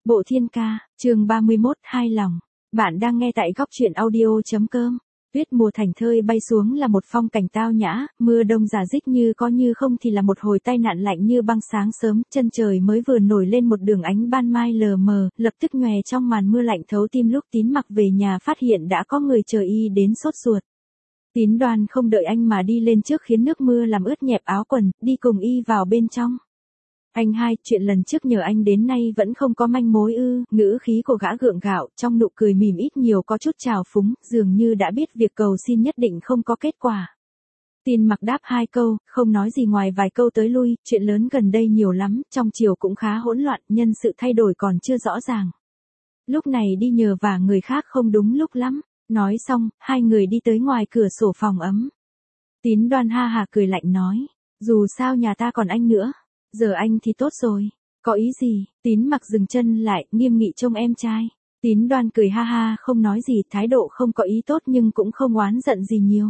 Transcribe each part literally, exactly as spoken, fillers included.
Bộ Thiên Ca, chương ba mươi mốt, hai lòng. Bạn đang nghe tại góc truyện audio.com. Tuyết mùa thành thơi bay xuống là một phong cảnh tao nhã, mưa đông rả rích như có như không thì là một hồi tai nạn lạnh như băng sáng sớm, chân trời mới vừa nổi lên một đường ánh ban mai lờ mờ, lập tức nhòe trong màn mưa lạnh thấu tim. Lúc Tín mặc về nhà phát hiện đã có người chờ y đến sốt ruột. Tín Đoan không đợi anh mà đi lên trước khiến nước mưa làm ướt nhẹp áo quần, đi cùng y vào bên trong. Anh hai, chuyện lần trước nhờ anh đến nay vẫn không có manh mối ư? Ngữ khí của gã gượng gạo, trong nụ cười mỉm ít nhiều có chút trào phúng, dường như đã biết việc cầu xin nhất định không có kết quả. Tin mặc đáp hai câu, không nói gì ngoài vài câu tới lui, chuyện lớn gần đây nhiều lắm, trong chiều cũng khá hỗn loạn, nhân sự thay đổi còn chưa rõ ràng. Lúc này đi nhờ vả người khác không đúng lúc lắm. Nói xong, hai người đi tới ngoài cửa sổ phòng ấm. Tín Đoan ha hà cười lạnh nói, dù sao nhà ta còn anh nữa. Giờ anh thì tốt rồi. Có ý gì? Tín mặc dừng chân lại, nghiêm nghị trông em trai. Tín Đoan cười ha ha không nói gì, thái độ không có ý tốt nhưng cũng không oán giận gì nhiều.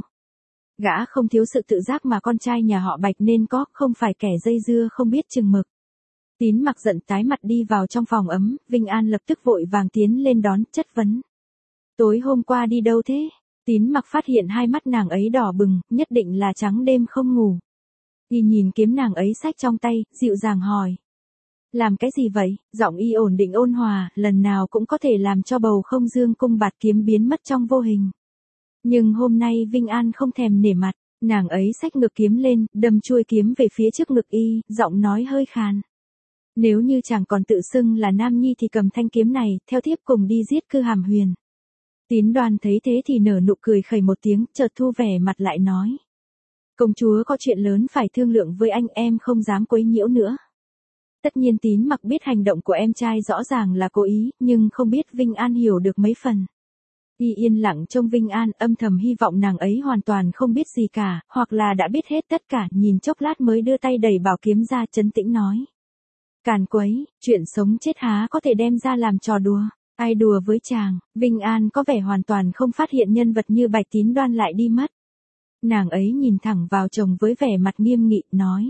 Gã không thiếu sự tự giác mà con trai nhà họ Bạch nên có, không phải kẻ dây dưa không biết chừng mực. Tín mặc giận tái mặt đi vào trong phòng ấm, Vinh An lập tức vội vàng tiến lên đón, chất vấn. Tối hôm qua đi đâu thế? Tín mặc phát hiện hai mắt nàng ấy đỏ bừng, nhất định là trắng đêm không ngủ. Y nhìn kiếm nàng ấy xách trong tay, dịu dàng hỏi. Làm cái gì vậy? Giọng y ổn định ôn hòa, lần nào cũng có thể làm cho bầu không dương cung bạt kiếm biến mất trong vô hình. Nhưng hôm nay Vinh An không thèm nể mặt, nàng ấy xách ngực kiếm lên, đâm chuôi kiếm về phía trước ngực y, giọng nói hơi khàn. Nếu như chàng còn tự xưng là nam nhi thì cầm thanh kiếm này, theo thiếp cùng đi giết Cư Hàm Huyền. Tín Đoan thấy thế thì nở nụ cười khẩy một tiếng, chợt thu vẻ mặt lại nói. Công chúa có chuyện lớn phải thương lượng với anh, em không dám quấy nhiễu nữa. Tất nhiên Tín mặc biết hành động của em trai rõ ràng là cố ý, nhưng không biết Vinh An hiểu được mấy phần. Y yên lặng trông Vinh An, âm thầm hy vọng nàng ấy hoàn toàn không biết gì cả, hoặc là đã biết hết tất cả, nhìn chốc lát mới đưa tay đẩy bảo kiếm ra, trấn tĩnh nói. Càn quấy, chuyện sống chết há có thể đem ra làm trò đùa. Ai đùa với chàng? Vinh An có vẻ hoàn toàn không phát hiện nhân vật như Bạch Tín Đoan lại đi mất. Nàng ấy nhìn thẳng vào chồng với vẻ mặt nghiêm nghị, nói.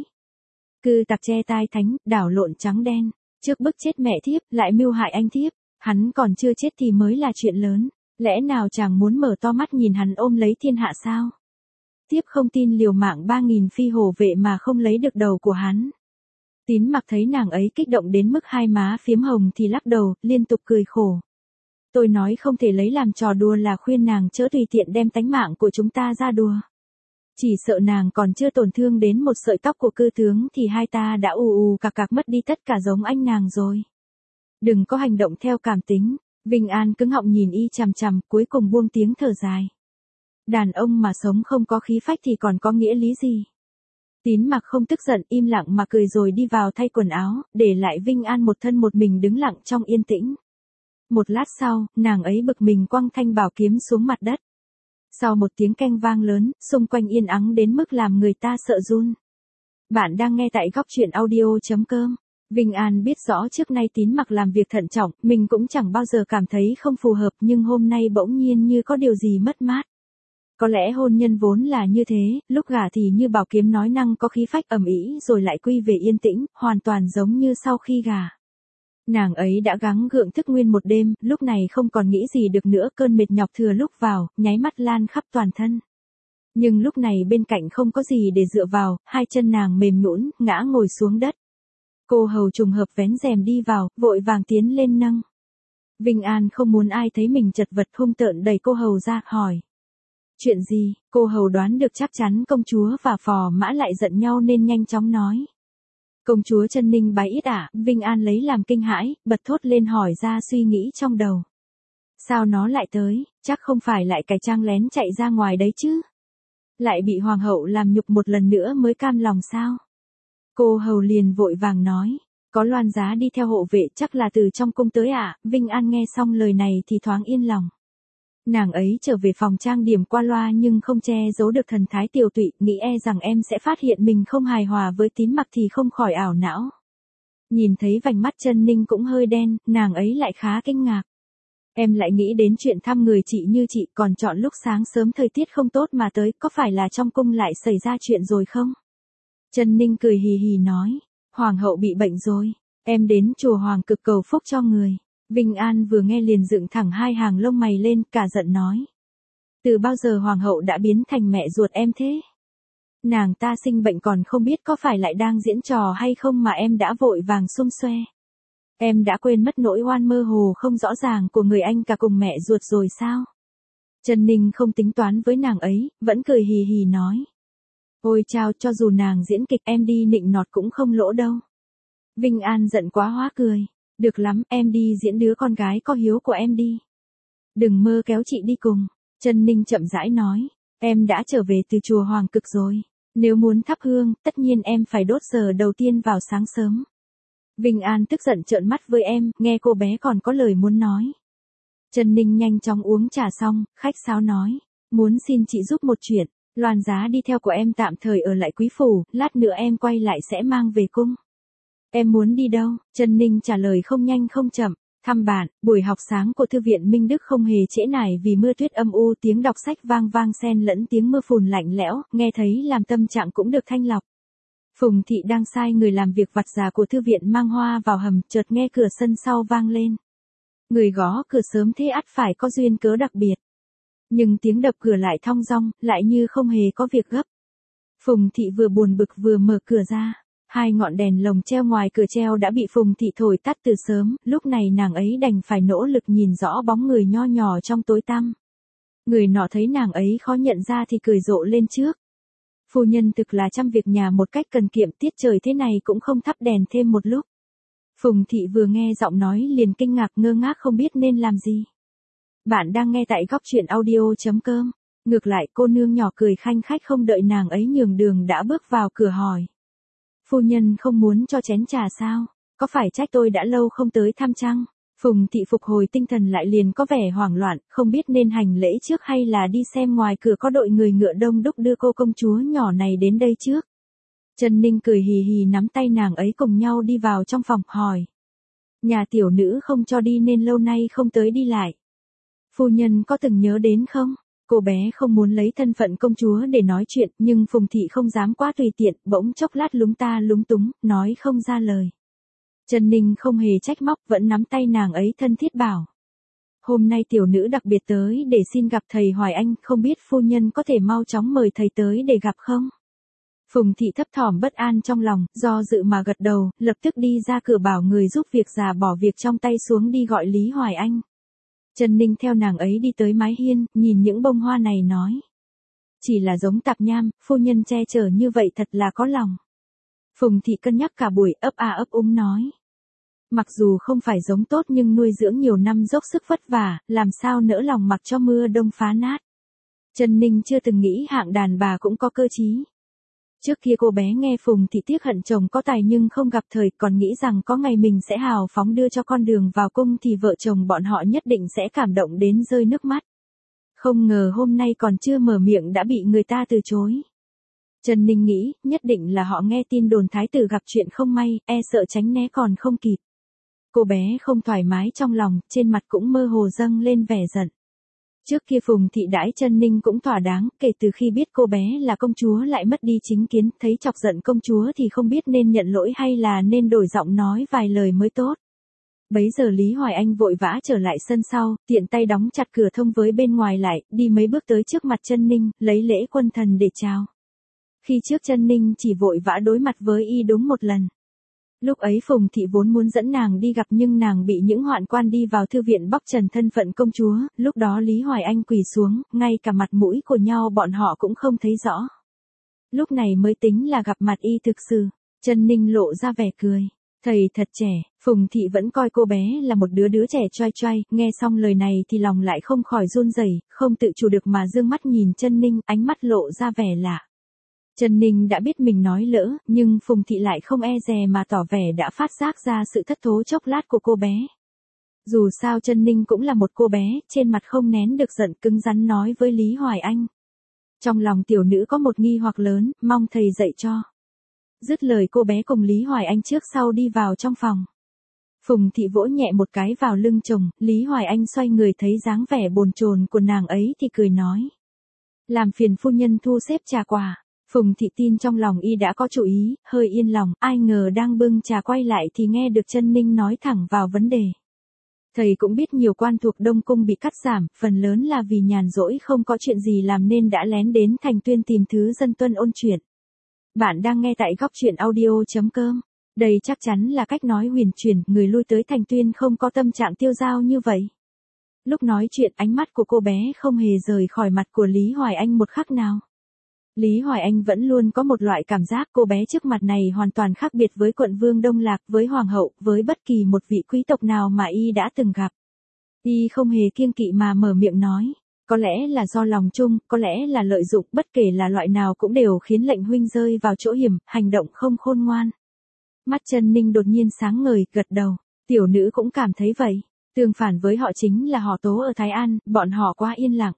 Cư tặc che tai thánh, đảo lộn trắng đen, trước bức chết mẹ thiếp, lại mưu hại anh thiếp, hắn còn chưa chết thì mới là chuyện lớn, lẽ nào chàng muốn mở to mắt nhìn hắn ôm lấy thiên hạ sao? Thiếp không tin liều mạng ba nghìn phi hổ vệ mà không lấy được đầu của hắn. Tín mặc thấy nàng ấy kích động đến mức hai má phiếm hồng thì lắc đầu, liên tục cười khổ. Tôi nói không thể lấy làm trò đùa là khuyên nàng chớ tùy tiện đem tánh mạng của chúng ta ra đùa. Chỉ sợ nàng còn chưa tổn thương đến một sợi tóc của cư tướng thì hai ta đã ù ù cạc cạc mất đi tất cả giống anh nàng rồi. Đừng có hành động theo cảm tính. Vinh An cứng họng nhìn y chằm chằm, cuối cùng buông tiếng thở dài. Đàn ông mà sống không có khí phách thì còn có nghĩa lý gì? Tín mặc không tức giận, im lặng mà cười rồi đi vào thay quần áo, để lại Vinh An một thân một mình đứng lặng trong yên tĩnh. Một lát sau, nàng ấy bực mình quăng thanh bảo kiếm xuống mặt đất. Sau một tiếng keng vang lớn, xung quanh yên ắng đến mức làm người ta sợ run. Bạn đang nghe tại góc truyện audio.com. Vinh An biết rõ trước nay Tín mặc làm việc thận trọng, mình cũng chẳng bao giờ cảm thấy không phù hợp, nhưng hôm nay bỗng nhiên như có điều gì mất mát. Có lẽ hôn nhân vốn là như thế, lúc gả thì như bảo kiếm nói năng có khí phách ầm ĩ rồi lại quy về yên tĩnh, hoàn toàn giống như sau khi gả. Nàng ấy đã gắng gượng thức nguyên một đêm, lúc này không còn nghĩ gì được nữa, cơn mệt nhọc thừa lúc vào, nháy mắt lan khắp toàn thân. Nhưng lúc này bên cạnh không có gì để dựa vào, hai chân nàng mềm nhũn, ngã ngồi xuống đất. Cô hầu trùng hợp vén rèm đi vào, vội vàng tiến lên nâng. Vinh An không muốn ai thấy mình chật vật, hung tợn đẩy cô hầu ra, hỏi. Chuyện gì? Cô hầu đoán được chắc chắn công chúa và phò mã lại giận nhau nên nhanh chóng nói. Công chúa Chân Ninh bái ít ạ, Vinh An lấy làm kinh hãi, bật thốt lên hỏi ra suy nghĩ trong đầu. Sao nó lại tới, chắc không phải lại cải trang lén chạy ra ngoài đấy chứ? Lại bị hoàng hậu làm nhục một lần nữa mới cam lòng sao? Cô hầu liền vội vàng nói, có Loan giá đi theo hộ vệ chắc là từ trong cung tới ạ. Vinh An nghe xong lời này thì thoáng yên lòng. Nàng ấy trở về phòng trang điểm qua loa nhưng không che giấu được thần thái tiều tụy, nghĩ e rằng em sẽ phát hiện mình không hài hòa với Tín mặc thì không khỏi ảo não. Nhìn thấy vành mắt Chân Ninh cũng hơi đen, nàng ấy lại khá kinh ngạc. Em lại nghĩ đến chuyện thăm người chị như chị, còn chọn lúc sáng sớm thời tiết không tốt mà tới, có phải là trong cung lại xảy ra chuyện rồi không? Chân Ninh cười hì hì nói, hoàng hậu bị bệnh rồi. Em đến chùa Hoàng Cực cầu phúc cho người. Vinh An vừa nghe liền dựng thẳng hai hàng lông mày lên, cả giận nói. Từ bao giờ Hoàng hậu đã biến thành mẹ ruột em thế? Nàng ta sinh bệnh còn không biết có phải lại đang diễn trò hay không mà em đã vội vàng xum xoe. Em đã quên mất nỗi oan mơ hồ không rõ ràng của người anh cả cùng mẹ ruột rồi sao? Trần Ninh không tính toán với nàng ấy, vẫn cười hì hì nói. Ôi chao, cho dù nàng diễn kịch em đi nịnh nọt cũng không lỗ đâu. Vinh An giận quá hóa cười. Được lắm, em đi diễn đứa con gái có hiếu của em đi. Đừng mơ kéo chị đi cùng. Trần Ninh chậm rãi nói. Em đã trở về từ chùa Hoàng Cực rồi. Nếu muốn thắp hương, tất nhiên em phải đốt giờ đầu tiên vào sáng sớm. Vinh An tức giận trợn mắt với em, nghe cô bé còn có lời muốn nói. Trần Ninh nhanh chóng uống trà xong, khách sáo nói. Muốn xin chị giúp một chuyện. Loan Giá đi theo của em tạm thời ở lại Quý Phủ, lát nữa em quay lại sẽ mang về cung. Em muốn đi đâu? Trần Ninh trả lời không nhanh không chậm. Thăm bạn, buổi học sáng của Thư viện Minh Đức không hề trễ nải vì mưa tuyết âm u, tiếng đọc sách vang vang xen lẫn tiếng mưa phùn lạnh lẽo, nghe thấy làm tâm trạng cũng được thanh lọc. Phùng Thị đang sai người làm việc vặt vả của Thư viện mang hoa vào hầm, chợt nghe cửa sân sau vang lên. Người gõ cửa sớm thế ắt phải có duyên cớ đặc biệt. Nhưng tiếng đập cửa lại thong dong, lại như không hề có việc gấp. Phùng Thị vừa buồn bực vừa mở cửa ra. Hai ngọn đèn lồng treo ngoài cửa treo đã bị Phùng Thị thổi tắt từ sớm, lúc này nàng ấy đành phải nỗ lực nhìn rõ bóng người nho nhỏ trong tối tăm. Người nọ thấy nàng ấy khó nhận ra thì cười rộ lên trước. Phu nhân thực là chăm việc nhà một cách cần kiệm, tiết trời thế này cũng không thắp đèn thêm một lúc. Phùng Thị vừa nghe giọng nói liền kinh ngạc ngơ ngác không biết nên làm gì. Bạn đang nghe tại góc truyện audio chấm com. Ngược lại cô nương nhỏ cười khanh khách không đợi nàng ấy nhường đường đã bước vào cửa hỏi. Phu nhân không muốn cho chén trà sao? Có phải trách tôi đã lâu không tới thăm chăng? Phùng Thị phục hồi tinh thần lại liền có vẻ hoảng loạn, không biết nên hành lễ trước hay là đi xem ngoài cửa có đội người ngựa đông đúc đưa cô công chúa nhỏ này đến đây trước. Trần Ninh cười hì hì nắm tay nàng ấy cùng nhau đi vào trong phòng hỏi. Nhà tiểu nữ không cho đi nên lâu nay không tới đi lại. Phu nhân có từng nhớ đến không? Cô bé không muốn lấy thân phận công chúa để nói chuyện, nhưng Phùng Thị không dám quá tùy tiện, bỗng chốc lát lúng ta lúng túng, nói không ra lời. Trần Ninh không hề trách móc, vẫn nắm tay nàng ấy thân thiết bảo. Hôm nay tiểu nữ đặc biệt tới để xin gặp thầy Hoài Anh, không biết phu nhân có thể mau chóng mời thầy tới để gặp không? Phùng Thị thấp thỏm bất an trong lòng, do dự mà gật đầu, lập tức đi ra cửa bảo người giúp việc già bỏ việc trong tay xuống đi gọi Lý Hoài Anh. Trần Ninh theo nàng ấy đi tới mái hiên, nhìn những bông hoa này nói. Chỉ là giống tạp nham, phu nhân che chở như vậy thật là có lòng. Phùng Thị cân nhắc cả buổi ấp a ấp úng nói. Mặc dù không phải giống tốt nhưng nuôi dưỡng nhiều năm dốc sức vất vả, làm sao nỡ lòng mặc cho mưa đông phá nát. Trần Ninh chưa từng nghĩ hạng đàn bà cũng có cơ trí. Trước kia cô bé nghe Phùng Thị tiếc hận chồng có tài nhưng không gặp thời, còn nghĩ rằng có ngày mình sẽ hào phóng đưa cho con đường vào cung thì vợ chồng bọn họ nhất định sẽ cảm động đến rơi nước mắt. Không ngờ hôm nay còn chưa mở miệng đã bị người ta từ chối. Trần Ninh nghĩ, nhất định là họ nghe tin đồn thái tử gặp chuyện không may, e sợ tránh né còn không kịp. Cô bé không thoải mái trong lòng, trên mặt cũng mơ hồ dâng lên vẻ giận. Trước kia Phùng Thị đãi Trần Ninh cũng thỏa đáng, kể từ khi biết cô bé là công chúa lại mất đi chính kiến, thấy chọc giận công chúa thì không biết nên nhận lỗi hay là nên đổi giọng nói vài lời mới tốt. Bấy giờ Lý Hoài Anh vội vã trở lại sân sau, tiện tay đóng chặt cửa thông với bên ngoài lại, đi mấy bước tới trước mặt Trần Ninh, lấy lễ quân thần để chào. Khi trước Trần Ninh chỉ vội vã đối mặt với y đúng một lần. Lúc ấy Phùng Thị vốn muốn dẫn nàng đi gặp nhưng nàng bị những hoạn quan đi vào thư viện bóc trần thân phận công chúa, lúc đó Lý Hoài Anh quỳ xuống, ngay cả mặt mũi của nhau bọn họ cũng không thấy rõ. Lúc này mới tính là gặp mặt y thực sự, Trần Ninh lộ ra vẻ cười. Thầy thật trẻ, Phùng Thị vẫn coi cô bé là một đứa đứa trẻ choai choai, nghe xong lời này thì lòng lại không khỏi run rẩy, không tự chủ được mà dương mắt nhìn Trần Ninh, ánh mắt lộ ra vẻ lạ. Trần Ninh đã biết mình nói lỡ, nhưng Phùng Thị lại không e dè mà tỏ vẻ đã phát giác ra sự thất thố chốc lát của cô bé. Dù sao Trần Ninh cũng là một cô bé, trên mặt không nén được giận cứng rắn nói với Lý Hoài Anh. Trong lòng tiểu nữ có một nghi hoặc lớn, mong thầy dạy cho. Dứt lời cô bé cùng Lý Hoài Anh trước sau đi vào trong phòng. Phùng Thị vỗ nhẹ một cái vào lưng chồng, Lý Hoài Anh xoay người thấy dáng vẻ bồn chồn của nàng ấy thì cười nói. Làm phiền phu nhân thu xếp trà quà. Phùng Thị tin trong lòng y đã có chủ ý, hơi yên lòng, ai ngờ đang bưng trà quay lại thì nghe được Chân Ninh nói thẳng vào vấn đề. Thầy cũng biết nhiều quan thuộc Đông Cung bị cắt giảm, phần lớn là vì nhàn rỗi không có chuyện gì làm nên đã lén đến Thành Tuyên tìm thứ dân tuân ôn chuyện. Bạn đang nghe tại góc truyện audio.com. Đây chắc chắn là cách nói huyền chuyển, người lui tới Thành Tuyên không có tâm trạng tiêu dao như vậy. Lúc nói chuyện ánh mắt của cô bé không hề rời khỏi mặt của Lý Hoài Anh một khắc nào. Lý Hoài Anh vẫn luôn có một loại cảm giác cô bé trước mặt này hoàn toàn khác biệt với quận vương Đông Lạc, với hoàng hậu, với bất kỳ một vị quý tộc nào mà y đã từng gặp. Y không hề kiêng kỵ mà mở miệng nói, có lẽ là do lòng chung, có lẽ là lợi dụng, bất kể là loại nào cũng đều khiến lệnh huynh rơi vào chỗ hiểm, hành động không khôn ngoan. Mắt Chân Ninh đột nhiên sáng ngời, gật đầu, tiểu nữ cũng cảm thấy vậy, tương phản với họ chính là họ Tố ở Thái An, bọn họ quá yên lặng.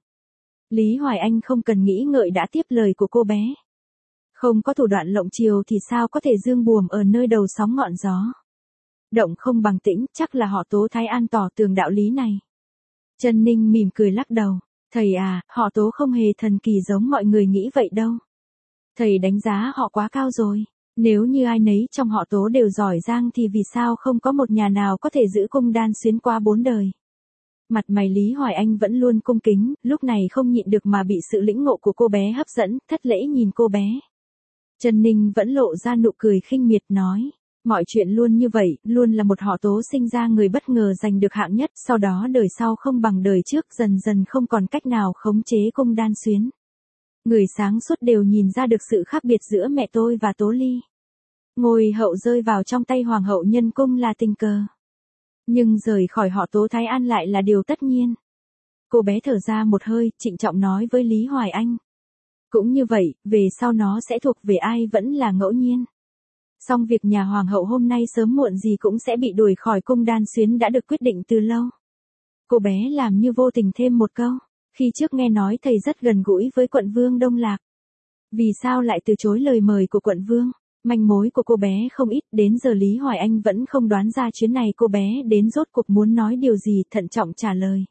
Lý Hoài Anh không cần nghĩ ngợi đã tiếp lời của cô bé. Không có thủ đoạn lộng chiều thì sao có thể dương buồm ở nơi đầu sóng ngọn gió. Động không bằng tĩnh, chắc là họ Tố Thái An tỏ tường đạo lý này. Chân Ninh mỉm cười lắc đầu, thầy à, họ Tố không hề thần kỳ giống mọi người nghĩ vậy đâu. Thầy đánh giá họ quá cao rồi, nếu như ai nấy trong họ Tố đều giỏi giang thì vì sao không có một nhà nào có thể giữ cung đan xuyến qua bốn đời. Mặt mày Lý Hoài Anh vẫn luôn cung kính, lúc này không nhịn được mà bị sự lĩnh ngộ của cô bé hấp dẫn, thất lễ nhìn cô bé. Chân Ninh vẫn lộ ra nụ cười khinh miệt nói, mọi chuyện luôn như vậy, luôn là một họ Tố sinh ra người bất ngờ giành được hạng nhất, sau đó đời sau không bằng đời trước, dần dần không còn cách nào khống chế cung đan xuyến. Người sáng suốt đều nhìn ra được sự khác biệt giữa mẹ tôi và Tố Ly. Ngôi hậu rơi vào trong tay hoàng hậu nhân cung là tình cờ. Nhưng rời khỏi họ Tố Thái An lại là điều tất nhiên. Cô bé thở ra một hơi, trịnh trọng nói với Lý Hoài Anh. Cũng như vậy, về sau nó sẽ thuộc về ai vẫn là ngẫu nhiên. Song việc nhà hoàng hậu hôm nay sớm muộn gì cũng sẽ bị đuổi khỏi cung đan xuyến đã được quyết định từ lâu. Cô bé làm như vô tình thêm một câu, khi trước nghe nói thầy rất gần gũi với quận vương Đông Lạc. Vì sao lại từ chối lời mời của quận vương? Manh mối của cô bé không ít, đến giờ Lý Hoài Anh vẫn không đoán ra chuyến này cô bé đến rốt cuộc muốn nói điều gì, thận trọng trả lời.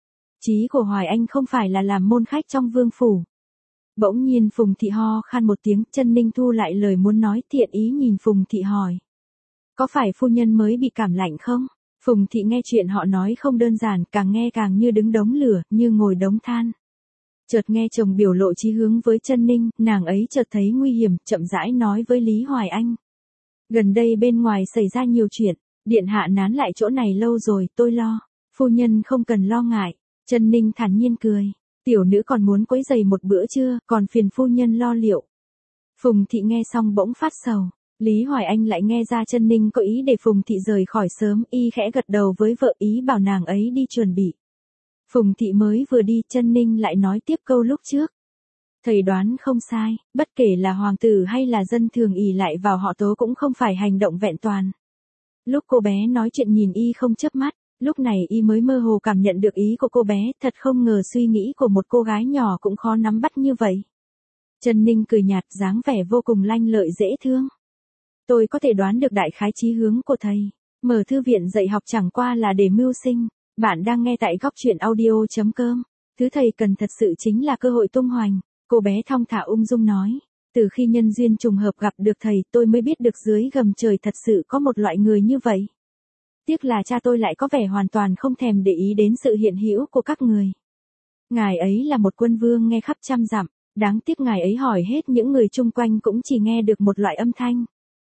Chí của Hoài Anh không phải là làm môn khách trong vương phủ. Bỗng nhiên Phùng Thị ho khan một tiếng, Chân Ninh thu lại lời muốn nói, thiện ý nhìn Phùng Thị hỏi. Có phải phu nhân mới bị cảm lạnh không? Phùng Thị nghe chuyện họ nói không đơn giản, càng nghe càng như đứng đống lửa, như ngồi đống than. Chợt nghe chồng biểu lộ chí hướng với Chân Ninh, nàng ấy chợt thấy nguy hiểm, chậm rãi nói với Lý Hoài Anh. Gần đây bên ngoài xảy ra nhiều chuyện, điện hạ nán lại chỗ này lâu rồi, tôi lo. Phu nhân không cần lo ngại. Chân Ninh thản nhiên cười. Tiểu nữ còn muốn quấy giày một bữa trưa, còn phiền phu nhân lo liệu. Phùng Thị nghe xong bỗng phát sầu. Lý Hoài Anh lại nghe ra Chân Ninh có ý để Phùng Thị rời khỏi sớm, y khẽ gật đầu với vợ ý bảo nàng ấy đi chuẩn bị. Phùng Thị mới vừa đi, Chân Ninh lại nói tiếp câu lúc trước. Thầy đoán không sai, bất kể là hoàng tử hay là dân thường ỷ lại vào họ Tố cũng không phải hành động vẹn toàn. Lúc cô bé nói chuyện nhìn y không chớp mắt, lúc này y mới mơ hồ cảm nhận được ý của cô bé, thật không ngờ suy nghĩ của một cô gái nhỏ cũng khó nắm bắt như vậy. Chân Ninh cười nhạt, dáng vẻ vô cùng lanh lợi dễ thương. Tôi có thể đoán được đại khái chí hướng của thầy, mở thư viện dạy học chẳng qua là để mưu sinh. Bạn đang nghe tại góc truyện audio.com. Thứ thầy cần thật sự chính là cơ hội tung hoành. Cô bé thong thả ung dung nói. Từ khi nhân duyên trùng hợp gặp được thầy, tôi mới biết được dưới gầm trời thật sự có một loại người như vậy. Tiếc là cha tôi lại có vẻ hoàn toàn không thèm để ý đến sự hiện hữu của các người. Ngài ấy là một quân vương nghe khắp trăm dặm, đáng tiếc ngài ấy hỏi hết những người chung quanh cũng chỉ nghe được một loại âm thanh.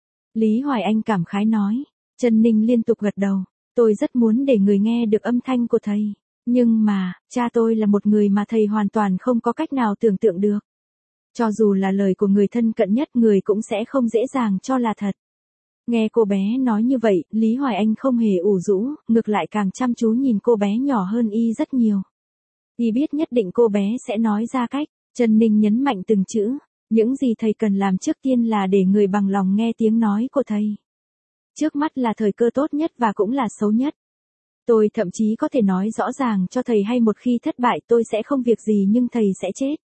Lý Hoài Anh cảm khái nói. Chân Ninh liên tục gật đầu. Tôi rất muốn để người nghe được âm thanh của thầy. Nhưng mà, cha tôi là một người mà thầy hoàn toàn không có cách nào tưởng tượng được. Cho dù là lời của người thân cận nhất, người cũng sẽ không dễ dàng cho là thật. Nghe cô bé nói như vậy, Lý Hoài Anh không hề ủ rũ, ngược lại càng chăm chú nhìn cô bé nhỏ hơn y rất nhiều. Y biết nhất định cô bé sẽ nói ra cách. Chân Ninh nhấn mạnh từng chữ. Những gì thầy cần làm trước tiên là để người bằng lòng nghe tiếng nói của thầy. Trước mắt là thời cơ tốt nhất và cũng là xấu nhất. Tôi thậm chí có thể nói rõ ràng cho thầy hay một khi thất bại tôi sẽ không việc gì nhưng thầy sẽ chết.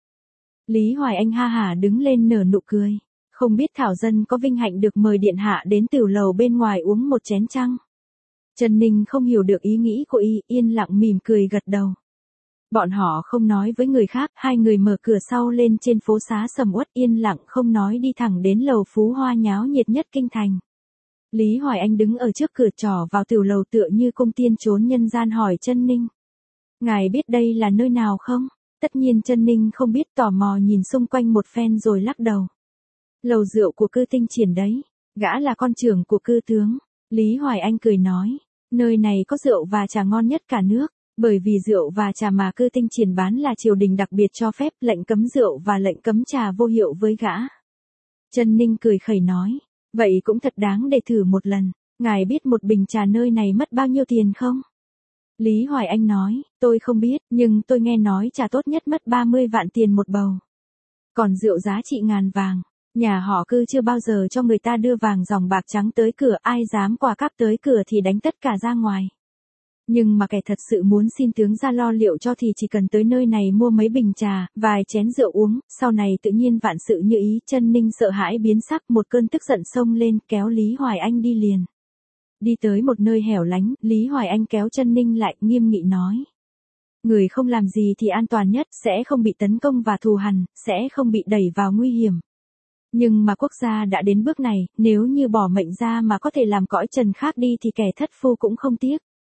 Lý Hoài Anh ha hả đứng lên nở nụ cười. Không biết Thảo Dân có vinh hạnh được mời điện hạ đến tiểu lầu bên ngoài uống một chén chăng? Chân Ninh không hiểu được ý nghĩ của y, yên lặng mỉm cười gật đầu. Bọn họ không nói với người khác, hai người mở cửa sau lên trên phố xá sầm uất yên lặng không nói đi thẳng đến lầu Phú Hoa nháo nhiệt nhất kinh thành. Lý Hoài Anh đứng ở trước cửa trỏ vào tiểu lầu tựa như cung tiên trốn nhân gian hỏi Chân Ninh. Ngài biết đây là nơi nào không? Tất nhiên Chân Ninh không biết, tò mò nhìn xung quanh một phen rồi lắc đầu. Lầu rượu của Cư Tinh Triển đấy, gã là con trưởng của Cư tướng. Lý Hoài Anh cười nói, nơi này có rượu và trà ngon nhất cả nước, bởi vì rượu và trà mà Cư Tinh Triển bán là triều đình đặc biệt cho phép, lệnh cấm rượu và lệnh cấm trà vô hiệu với gã. Chân Ninh cười khẩy nói, vậy cũng thật đáng để thử một lần, ngài biết một bình trà nơi này mất bao nhiêu tiền không? Lý Hoài Anh nói, tôi không biết, nhưng tôi nghe nói trà tốt nhất mất ba mươi vạn tiền một bầu. Còn rượu giá trị ngàn vàng, nhà họ Cư chưa bao giờ cho người ta đưa vàng dòng bạc trắng tới cửa, ai dám quà cáp tới cửa thì đánh tất cả ra ngoài. Nhưng mà kẻ thật sự muốn xin tướng ra lo liệu cho thì chỉ cần tới nơi này mua mấy bình trà, vài chén rượu uống, sau này tự nhiên vạn sự như ý. Chân Ninh sợ hãi biến sắc, một cơn tức giận xông lên, kéo Lý Hoài Anh đi liền. Đi tới một nơi hẻo lánh, Lý Hoài Anh kéo Chân Ninh lại, nghiêm nghị nói. Người không làm gì thì an toàn nhất, sẽ không bị tấn công và thù hằn, sẽ không bị đẩy vào nguy hiểm. Nhưng mà quốc gia đã đến bước này, nếu như bỏ mệnh ra mà có thể làm cõi trần khác đi thì kẻ thất phu cũng không tiếc.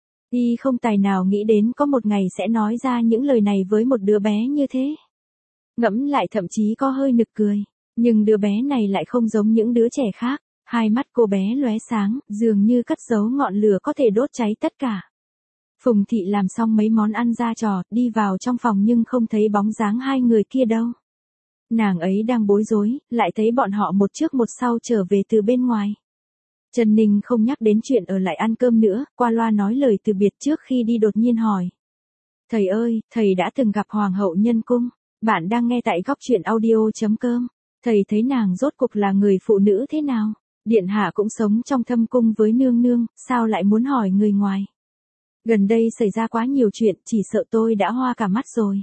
Y không tài nào nghĩ đến có một ngày sẽ nói ra những lời này với một đứa bé như thế. Ngẫm lại thậm chí có hơi nực cười, nhưng đứa bé này lại không giống những đứa trẻ khác, hai mắt cô bé lóe sáng, dường như cất giấu ngọn lửa có thể đốt cháy tất cả. Phùng Thị làm xong mấy món ăn ra trò, đi vào trong phòng nhưng không thấy bóng dáng hai người kia đâu. Nàng ấy đang bối rối, lại thấy bọn họ một trước một sau trở về từ bên ngoài. Trần Ninh không nhắc đến chuyện ở lại ăn cơm nữa, qua loa nói lời từ biệt trước khi đi đột nhiên hỏi. Thầy ơi, thầy đã từng gặp Hoàng hậu Nhân Cung, bạn đang nghe tại góc truyện audio chấm com. Thầy thấy nàng rốt cuộc là người phụ nữ thế nào? Điện hạ cũng sống trong thâm cung với nương nương, sao lại muốn hỏi người ngoài? Gần đây xảy ra quá nhiều chuyện, chỉ sợ tôi đã hoa cả mắt rồi.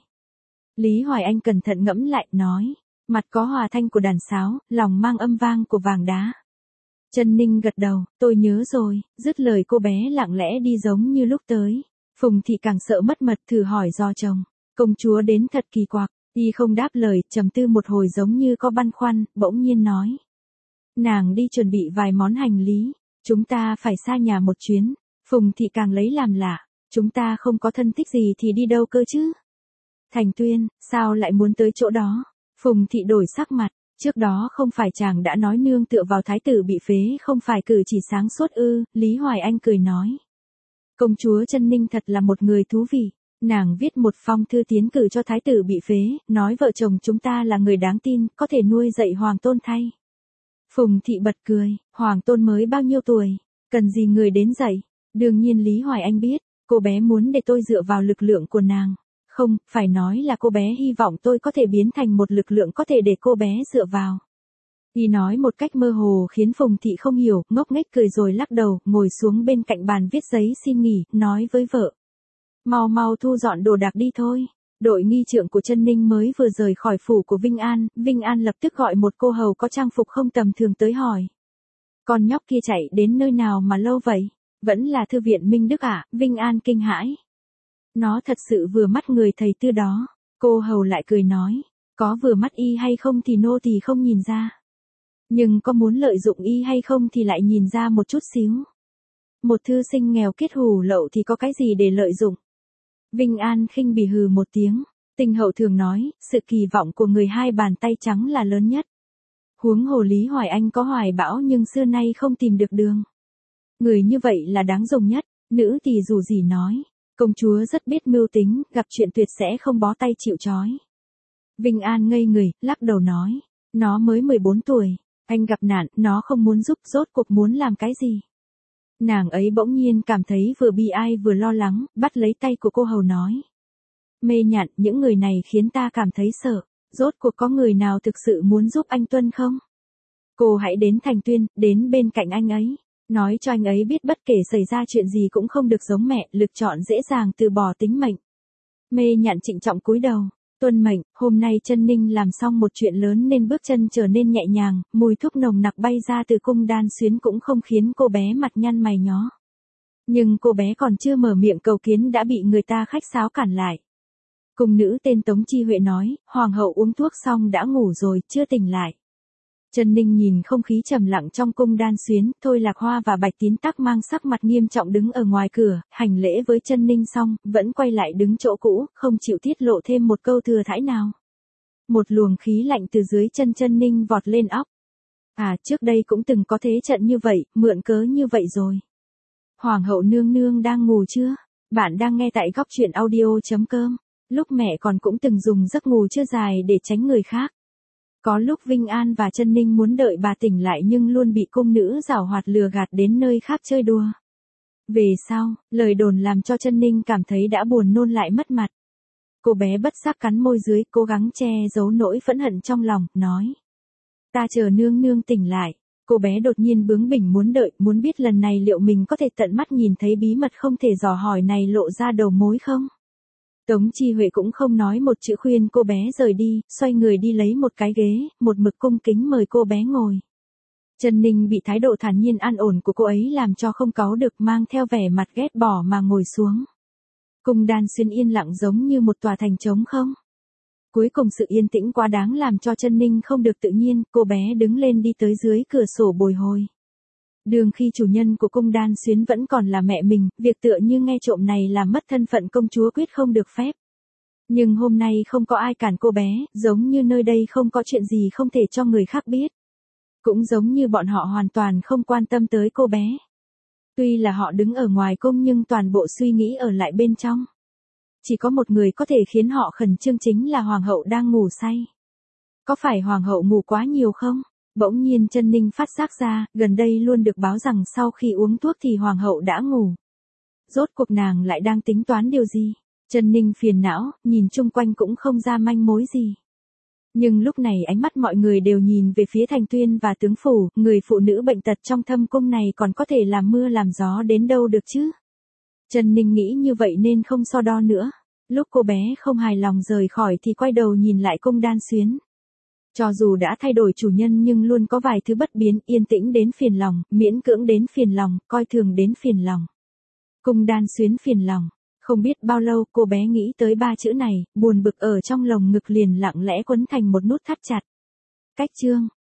Lý Hoài Anh cẩn thận ngẫm lại, nói, mặt có hòa thanh của đàn sáo, lòng mang âm vang của vàng đá. Chân Ninh gật đầu, tôi nhớ rồi, dứt lời cô bé lặng lẽ đi giống như lúc tới. Phùng Thị càng sợ mất mật, thử hỏi do chồng, công chúa đến thật kỳ quặc, y không đáp lời, trầm tư một hồi giống như có băn khoăn, bỗng nhiên nói. Nàng đi chuẩn bị vài món hành lý, chúng ta phải xa nhà một chuyến. Phùng Thị càng lấy làm lạ, chúng ta không có thân thích gì thì đi đâu cơ chứ? Thành Tuyên, sao lại muốn tới chỗ đó? Phùng Thị đổi sắc mặt, trước đó không phải chàng đã nói nương tựa vào thái tử bị phế không phải cử chỉ sáng suốt ư? Lý Hoài Anh cười nói. Công chúa Chân Ninh thật là một người thú vị, nàng viết một phong thư tiến cử cho thái tử bị phế, nói vợ chồng chúng ta là người đáng tin, có thể nuôi dạy Hoàng Tôn thay. Phùng Thị bật cười, Hoàng Tôn mới bao nhiêu tuổi, cần gì người đến dạy? Đương nhiên Lý Hoài Anh biết, cô bé muốn để tôi dựa vào lực lượng của nàng. Không, phải nói là cô bé hy vọng tôi có thể biến thành một lực lượng có thể để cô bé dựa vào. Y nói một cách mơ hồ khiến Phùng Thị không hiểu, ngốc nghếch cười rồi lắc đầu, ngồi xuống bên cạnh bàn viết giấy xin nghỉ, nói với vợ. Mau mau thu dọn đồ đạc đi thôi. Đội nghi trượng của Chân Ninh mới vừa rời khỏi phủ của Vinh An, Vinh An lập tức gọi một cô hầu có trang phục không tầm thường tới hỏi. Con nhóc kia chạy đến nơi nào mà lâu vậy? Vẫn là thư viện Minh Đức à? Vinh An kinh hãi. Nó thật sự vừa mắt người thầy tư đó. Cô hầu lại cười nói, có vừa mắt y hay không thì nô tỳ không nhìn ra. Nhưng có muốn lợi dụng y hay không thì lại nhìn ra một chút xíu. Một thư sinh nghèo kiết hủ lậu thì có cái gì để lợi dụng? Vinh An khinh bỉ hừ một tiếng, Tinh Hậu thường nói, sự kỳ vọng của người hai bàn tay trắng là lớn nhất. Huống hồ Lý Hoài Anh có hoài bão nhưng xưa nay không tìm được đường. Người như vậy là đáng dùng nhất, nữ thì dù gì nói. Công chúa rất biết mưu tính, gặp chuyện tuyệt sẽ không bó tay chịu trói. Vinh An ngây người, lắc đầu nói. Nó mới mười bốn tuổi, anh gặp nạn, nó không muốn giúp, rốt cuộc muốn làm cái gì. Nàng ấy bỗng nhiên cảm thấy vừa bi ai vừa lo lắng, bắt lấy tay của cô hầu nói. Mê Nhạn, những người này khiến ta cảm thấy sợ, rốt cuộc có người nào thực sự muốn giúp anh Tuân không? Cô hãy đến Thành Tuyên, đến bên cạnh anh ấy. Nói cho anh ấy biết bất kể xảy ra chuyện gì cũng không được giống mẹ, lực chọn dễ dàng từ bỏ tính mệnh. Mê Nhạn trịnh trọng cúi đầu, tuân mệnh. Hôm nay Chân Ninh làm xong một chuyện lớn nên bước chân trở nên nhẹ nhàng, mùi thuốc nồng nặc bay ra từ cung đan xuyến cũng không khiến cô bé mặt nhăn mày nhó. Nhưng cô bé còn chưa mở miệng cầu kiến đã bị người ta khách sáo cản lại. Cung nữ tên Tống Chi Huệ nói, hoàng hậu uống thuốc xong đã ngủ rồi, chưa tỉnh lại. Trần Ninh nhìn không khí trầm lặng trong cung Đan Xuyến, Thôi Lạc Hoa và Bạch Tín Tắc mang sắc mặt nghiêm trọng đứng ở ngoài cửa, hành lễ với Trần Ninh xong, vẫn quay lại đứng chỗ cũ, không chịu tiết lộ thêm một câu thừa thãi nào. Một luồng khí lạnh từ dưới chân Trần Ninh vọt lên óc. À, trước đây cũng từng có thế trận như vậy, mượn cớ như vậy rồi. Hoàng hậu nương nương đang ngủ chưa? Bạn đang nghe tại góc truyện audio chấm com. Lúc mẹ còn cũng từng dùng giấc ngủ chưa dài để tránh người khác. Có lúc Vinh An và Trân Ninh muốn đợi bà tỉnh lại nhưng luôn bị cung nữ giảo hoạt lừa gạt đến nơi khác chơi đùa. Về sau, lời đồn làm cho Trân Ninh cảm thấy đã buồn nôn lại mất mặt. Cô bé bất giác cắn môi dưới, cố gắng che giấu nỗi phẫn hận trong lòng, nói. Ta chờ nương nương tỉnh lại. Cô bé đột nhiên bướng bỉnh muốn đợi, muốn biết lần này liệu mình có thể tận mắt nhìn thấy bí mật không thể dò hỏi này lộ ra đầu mối không? Tống Chi Huệ cũng không nói một chữ khuyên cô bé rời đi, xoay người đi lấy một cái ghế, một mực cung kính mời cô bé ngồi. Trần Ninh bị thái độ thản nhiên an ổn của cô ấy làm cho không cáu được, mang theo vẻ mặt ghét bỏ mà ngồi xuống. Cung Đan Xuyến yên lặng giống như một tòa thành trống không. Cuối cùng sự yên tĩnh quá đáng làm cho Trần Ninh không được tự nhiên, cô bé đứng lên đi tới dưới cửa sổ bồi hồi. Đường khi chủ nhân của cung Đan Xuyến vẫn còn là mẹ mình, việc tựa như nghe trộm này làm mất thân phận công chúa quyết không được phép. Nhưng hôm nay không có ai cản cô bé, giống như nơi đây không có chuyện gì không thể cho người khác biết. Cũng giống như bọn họ hoàn toàn không quan tâm tới cô bé. Tuy là họ đứng ở ngoài cung nhưng toàn bộ suy nghĩ ở lại bên trong. Chỉ có một người có thể khiến họ khẩn trương chính là hoàng hậu đang ngủ say. Có phải hoàng hậu ngủ quá nhiều không? Bỗng nhiên Trân Ninh phát giác ra, gần đây luôn được báo rằng sau khi uống thuốc thì hoàng hậu đã ngủ. Rốt cuộc nàng lại đang tính toán điều gì? Trân Ninh phiền não, nhìn chung quanh cũng không ra manh mối gì. Nhưng lúc này ánh mắt mọi người đều nhìn về phía Thành Tuyên và tướng phủ, người phụ nữ bệnh tật trong thâm cung này còn có thể làm mưa làm gió đến đâu được chứ? Trân Ninh nghĩ như vậy nên không so đo nữa. Lúc cô bé không hài lòng rời khỏi thì quay đầu nhìn lại cung Đan Xuyến. Cho dù đã thay đổi chủ nhân nhưng luôn có vài thứ bất biến, yên tĩnh đến phiền lòng, miễn cưỡng đến phiền lòng, coi thường đến phiền lòng. Cung Đan Xuyến phiền lòng. Không biết bao lâu cô bé nghĩ tới ba chữ này, buồn bực ở trong lồng ngực liền lặng lẽ quấn thành một nút thắt chặt. Cách chương.